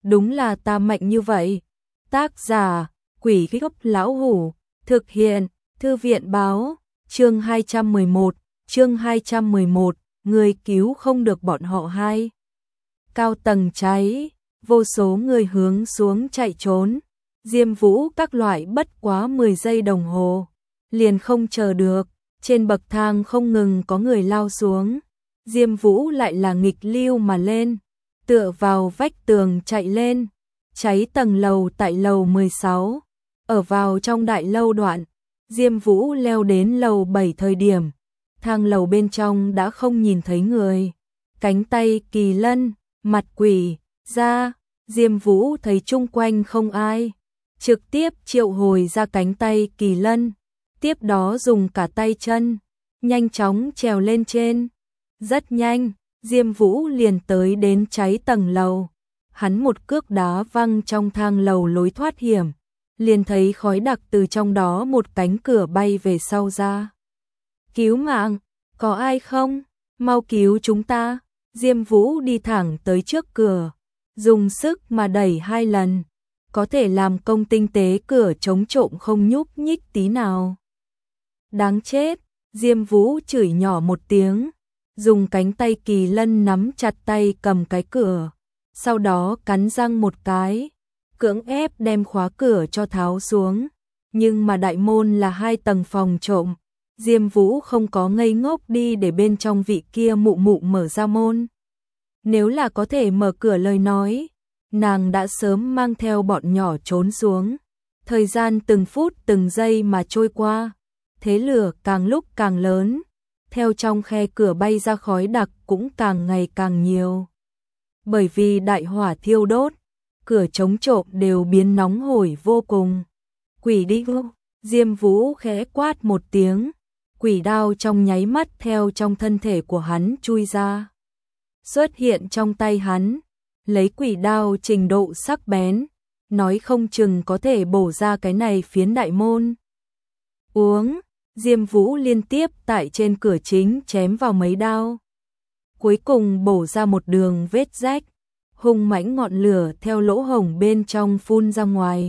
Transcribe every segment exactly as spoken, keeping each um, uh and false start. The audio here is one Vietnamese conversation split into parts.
đúng là ta mạnh như vậy. Tác giả, Quỷ Gốc Lão Hủ, thực hiện, Thư viện báo, chương hai trăm mười một, chương hai trăm mười một, người cứu không được bọn họ hai. Cao tầng cháy, vô số người hướng xuống chạy trốn, Diêm Vũ các loại bất quá mười giây đồng hồ, liền không chờ được, trên bậc thang không ngừng có người lao xuống, Diêm Vũ lại là nghịch lưu mà lên, tựa vào vách tường chạy lên, cháy tầng lầu tại lầu mười sáu, ở vào trong đại lâu đoạn, Diêm Vũ leo đến lầu bảy thời điểm, thang lầu bên trong đã không nhìn thấy người, cánh tay kỳ lân, mặt quỷ, ra, Diêm Vũ thấy chung quanh không ai, trực tiếp triệu hồi ra cánh tay kỳ lân, tiếp đó dùng cả tay chân, nhanh chóng trèo lên trên. Rất nhanh, Diêm Vũ liền tới đến cháy tầng lầu, hắn một cước đá văng trong thang lầu lối thoát hiểm, liền thấy khói đặc từ trong đó một cánh cửa bay về sau ra. Cứu mạng, có ai không? Mau cứu chúng ta. Diêm Vũ đi thẳng tới trước cửa, dùng sức mà đẩy hai lần, có thể làm công tinh tế cửa chống trộm không nhúc nhích tí nào. Đáng chết, Diêm Vũ chửi nhỏ một tiếng, dùng cánh tay kỳ lân nắm chặt tay cầm cái cửa, sau đó cắn răng một cái, cưỡng ép đem khóa cửa cho tháo xuống, nhưng mà đại môn là hai tầng phòng trộm, Diêm Vũ không có ngây ngốc đi để bên trong vị kia mụ mụ mở ra môn. Nếu là có thể mở cửa lời nói, nàng đã sớm mang theo bọn nhỏ trốn xuống. Thời gian từng phút từng giây mà trôi qua, thế lửa càng lúc càng lớn, theo trong khe cửa bay ra khói đặc cũng càng ngày càng nhiều. Bởi vì đại hỏa thiêu đốt, cửa chống trộm đều biến nóng hổi vô cùng. Quỷ đi vô, Diêm Vũ khẽ quát một tiếng, quỷ đao trong nháy mắt theo trong thân thể của hắn chui ra. Xuất hiện trong tay hắn, lấy quỷ đao trình độ sắc bén, nói không chừng có thể bổ ra cái này phiến đại môn. Uống, Diêm Vũ liên tiếp tại trên cửa chính chém vào mấy đao. Cuối cùng bổ ra một đường vết rách, hung mãnh ngọn lửa theo lỗ hổng bên trong phun ra ngoài.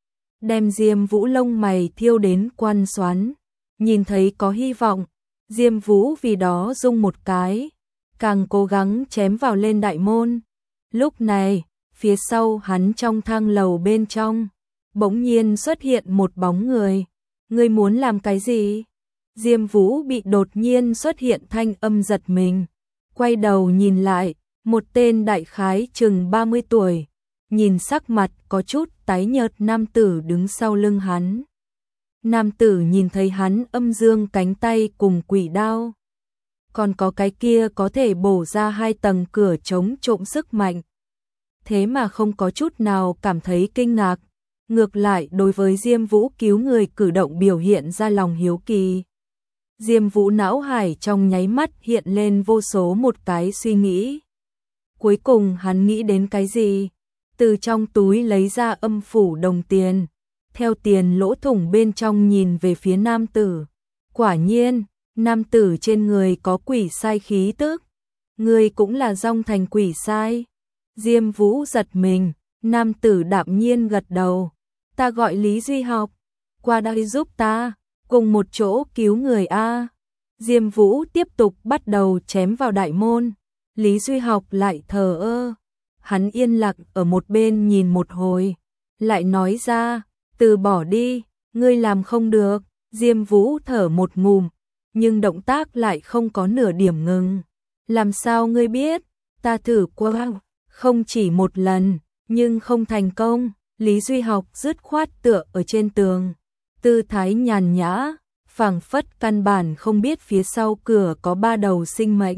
Đem Diêm Vũ lông mày thiêu đến quăn xoắn, nhìn thấy có hy vọng, Diêm Vũ vì đó rung một cái, càng cố gắng chém vào lên đại môn. Lúc này, phía sau hắn trong thang lầu bên trong, bỗng nhiên xuất hiện một bóng người. Ngươi muốn làm cái gì? Diêm Vũ bị đột nhiên xuất hiện thanh âm giật mình, quay đầu nhìn lại, một tên đại khái chừng ba mươi tuổi, nhìn sắc mặt có chút tái nhợt nam tử đứng sau lưng hắn. Nam tử nhìn thấy hắn âm dương cánh tay cùng quỷ đao, còn có cái kia có thể bổ ra hai tầng cửa chống trộm sức mạnh. Thế mà không có chút nào cảm thấy kinh ngạc, ngược lại đối với Diêm Vũ cứu người cử động biểu hiện ra lòng hiếu kỳ. Diêm Vũ não hải trong nháy mắt hiện lên vô số một cái suy nghĩ. Cuối cùng hắn nghĩ đến cái gì? Từ trong túi lấy ra âm phủ đồng tiền, theo tiền lỗ thủng bên trong nhìn về phía nam tử. Quả nhiên, nam tử trên người có quỷ sai khí tức. Người cũng là dòng thành quỷ sai. Diêm Vũ giật mình, nam tử đạm nhiên gật đầu. Ta gọi Lý Duy Học, qua đây giúp ta, cùng một chỗ cứu người a. Diêm Vũ tiếp tục bắt đầu chém vào đại môn, Lý Duy Học lại thờ ơ. Hắn yên lặng ở một bên nhìn một hồi, lại nói ra, từ bỏ đi, ngươi làm không được. Diêm Vũ thở một ngụm, nhưng động tác lại không có nửa điểm ngừng. Làm sao ngươi biết? Ta thử qua không chỉ một lần, nhưng không thành công. Lý Duy Học dứt khoát tựa ở trên tường, tư thái nhàn nhã, phảng phất căn bản không biết phía sau cửa có ba đầu sinh mệnh.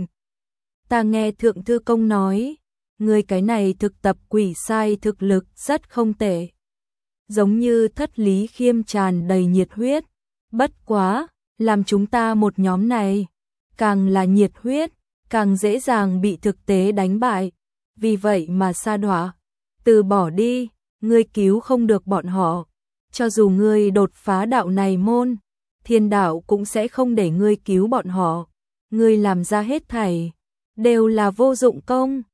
Ta nghe Thượng Thư Công nói, người cái này thực tập quỷ sai thực lực rất không tệ. Giống như Thất Lý Khiêm tràn đầy nhiệt huyết, bất quá, làm chúng ta một nhóm này, càng là nhiệt huyết, càng dễ dàng bị thực tế đánh bại, vì vậy mà sa đọa, từ bỏ đi. Ngươi cứu không được bọn họ, cho dù ngươi đột phá đạo này môn, thiên đạo cũng sẽ không để ngươi cứu bọn họ. Ngươi làm ra hết thảy, đều là vô dụng công.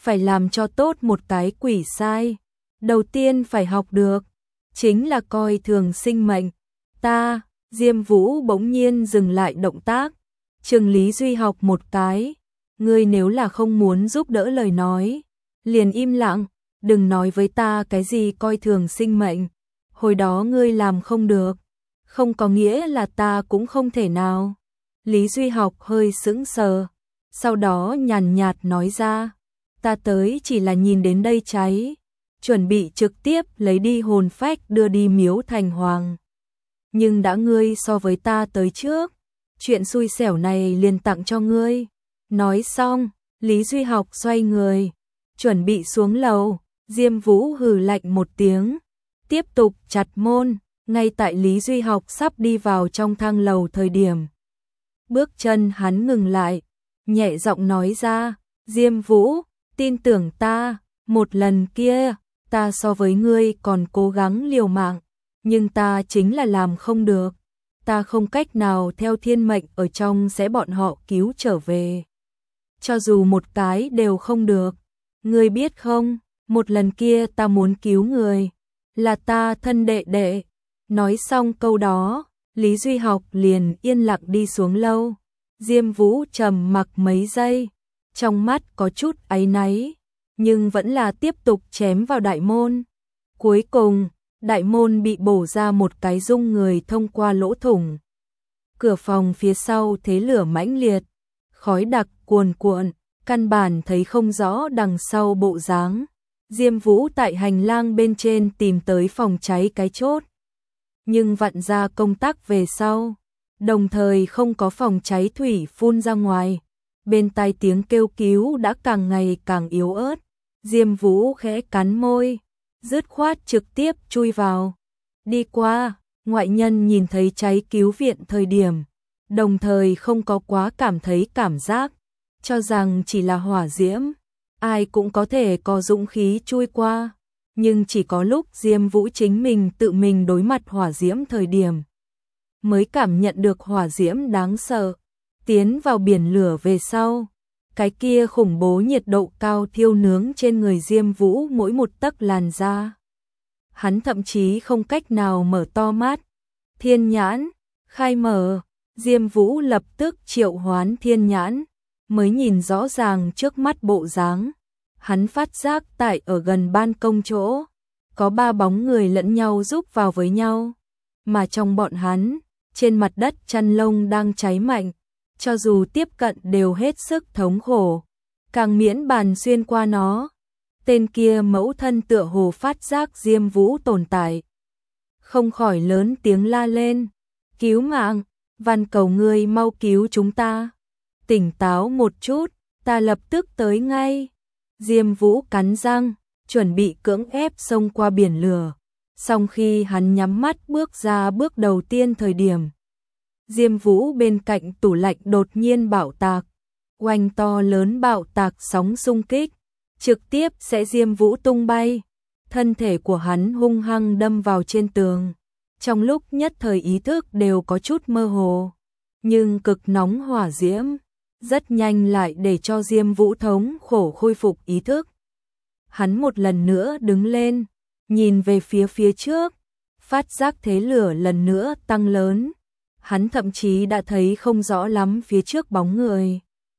phải làm cho tốt một cái quỷ sai. Đầu tiên phải học được, chính là coi thường sinh mệnh. Ta, Diêm Vũ bỗng nhiên dừng lại động tác, chừng Lý Duy Học một cái. Ngươi nếu là không muốn giúp đỡ lời nói, liền im lặng, đừng nói với ta cái gì coi thường sinh mệnh. Hồi đó ngươi làm không được, không có nghĩa là ta cũng không thể nào. Lý Duy Học hơi sững sờ, sau đó nhàn nhạt nói ra, ta tới chỉ là nhìn đến đây cháy, chuẩn bị trực tiếp lấy đi hồn phách đưa đi miếu thành hoàng. Nhưng đã ngươi so với ta tới trước, chuyện xui xẻo này liền tặng cho ngươi. Nói xong, Lý Duy Học xoay người, chuẩn bị xuống lầu. Diêm Vũ hừ lạnh một tiếng, tiếp tục chặt môn. Ngay tại Lý Duy Học sắp đi vào trong thang lầu thời điểm, bước chân hắn ngừng lại, nhẹ giọng nói ra, Diêm Vũ, tin tưởng ta, một lần kia, ta so với ngươi còn cố gắng liều mạng, nhưng ta chính là làm không được, ta không cách nào theo thiên mệnh ở trong sẽ bọn họ cứu trở về. Cho dù một cái đều không được, ngươi biết không, một lần kia ta muốn cứu người, là ta thân đệ đệ. Nói xong câu đó, Lý Duy Học liền yên lặng đi xuống lâu. Diêm Vũ trầm mặc mấy giây, trong mắt có chút áy náy, nhưng vẫn là tiếp tục chém vào đại môn. Cuối cùng, đại môn bị bổ ra một cái dung người thông qua lỗ thủng. Cửa phòng phía sau thế lửa mãnh liệt, khói đặc cuồn cuộn, căn bản thấy không rõ đằng sau bộ dáng. Diêm Vũ tại hành lang bên trên tìm tới phòng cháy cái chốt, nhưng vặn ra công tắc về sau, đồng thời không có phòng cháy thủy phun ra ngoài. Bên tai tiếng kêu cứu đã càng ngày càng yếu ớt. Diêm Vũ khẽ cắn môi, dứt khoát trực tiếp chui vào. Đi qua, ngoại nhân nhìn thấy cháy cứu viện thời điểm, đồng thời không có quá cảm thấy cảm giác, cho rằng chỉ là hỏa diễm, ai cũng có thể có dũng khí chui qua. Nhưng chỉ có lúc Diêm Vũ chính mình tự mình đối mặt hỏa diễm thời điểm, mới cảm nhận được hỏa diễm đáng sợ. Tiến vào biển lửa về sau, cái kia khủng bố nhiệt độ cao thiêu nướng trên người Diêm Vũ mỗi một tấc làn da. Hắn thậm chí không cách nào mở to mắt. Thiên nhãn, khai mở, Diêm Vũ lập tức triệu hoán thiên nhãn, mới nhìn rõ ràng trước mắt bộ dáng. Hắn phát giác tại ở gần ban công chỗ, có ba bóng người lẫn nhau giúp vào với nhau, mà trong bọn hắn, trên mặt đất chăn lông đang cháy mạnh, cho dù tiếp cận đều hết sức thống khổ, càng miễn bàn xuyên qua nó. Tên kia mẫu thân tựa hồ phát giác Diêm Vũ tồn tại, không khỏi lớn tiếng la lên, cứu mạng, van cầu ngươi mau cứu chúng ta, tỉnh táo một chút, ta lập tức tới ngay. Diêm Vũ cắn răng, chuẩn bị cưỡng ép xông qua biển lửa. Song khi hắn nhắm mắt bước ra bước đầu tiên thời điểm, Diêm Vũ bên cạnh tủ lạnh đột nhiên bạo tạc, oanh to lớn bạo tạc sóng xung kích, trực tiếp sẽ Diêm Vũ tung bay. Thân thể của hắn hung hăng đâm vào trên tường. Trong lúc nhất thời ý thức đều có chút mơ hồ, nhưng cực nóng hỏa diễm rất nhanh lại để cho Diêm Vũ thống khổ khôi phục ý thức. Hắn một lần nữa đứng lên, nhìn về phía phía trước, phát giác thế lửa lần nữa tăng lớn. Hắn thậm chí đã thấy không rõ lắm phía trước bóng người.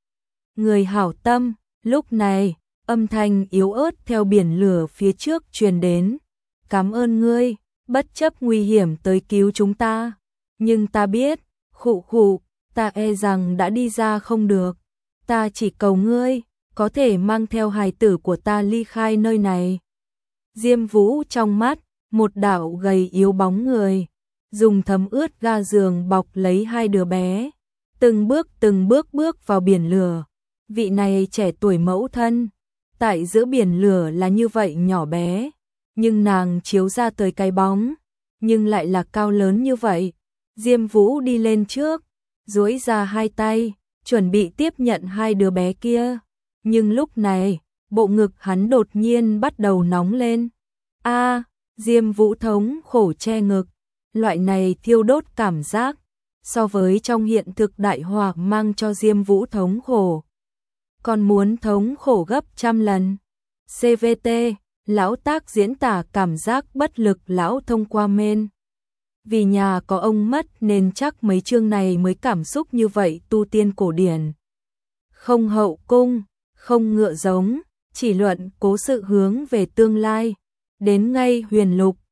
Người hảo tâm, lúc này, âm thanh yếu ớt theo biển lửa phía trước truyền đến. Cảm ơn ngươi, bất chấp nguy hiểm tới cứu chúng ta. Nhưng ta biết, khụ khụ, ta e rằng đã đi ra không được. Ta chỉ cầu ngươi, có thể mang theo hài tử của ta ly khai nơi này. Diêm Vũ trong mắt, một đạo gầy yếu bóng người, dùng thấm ướt ga giường bọc lấy hai đứa bé, từng bước từng bước bước vào biển lửa. Vị này trẻ tuổi mẫu thân, tại giữa biển lửa là như vậy nhỏ bé, nhưng nàng chiếu ra tới cái bóng, nhưng lại là cao lớn như vậy. Diêm Vũ đi lên trước, duỗi ra hai tay, chuẩn bị tiếp nhận hai đứa bé kia. Nhưng lúc này, bộ ngực hắn đột nhiên bắt đầu nóng lên. A, Diêm Vũ thống khổ che ngực, loại này thiêu đốt cảm giác, so với trong hiện thực đại hỏa mang cho Diêm Vũ thống khổ còn muốn thống khổ gấp trăm lần. xê vê tê, lão tác diễn tả cảm giác bất lực lão thông qua men. Vì nhà có ông mất nên chắc mấy chương này mới cảm xúc như vậy. Tu tiên cổ điển, không hậu cung, không ngựa giống, chỉ luận cố sự hướng về tương lai. Đến ngay huyền lục,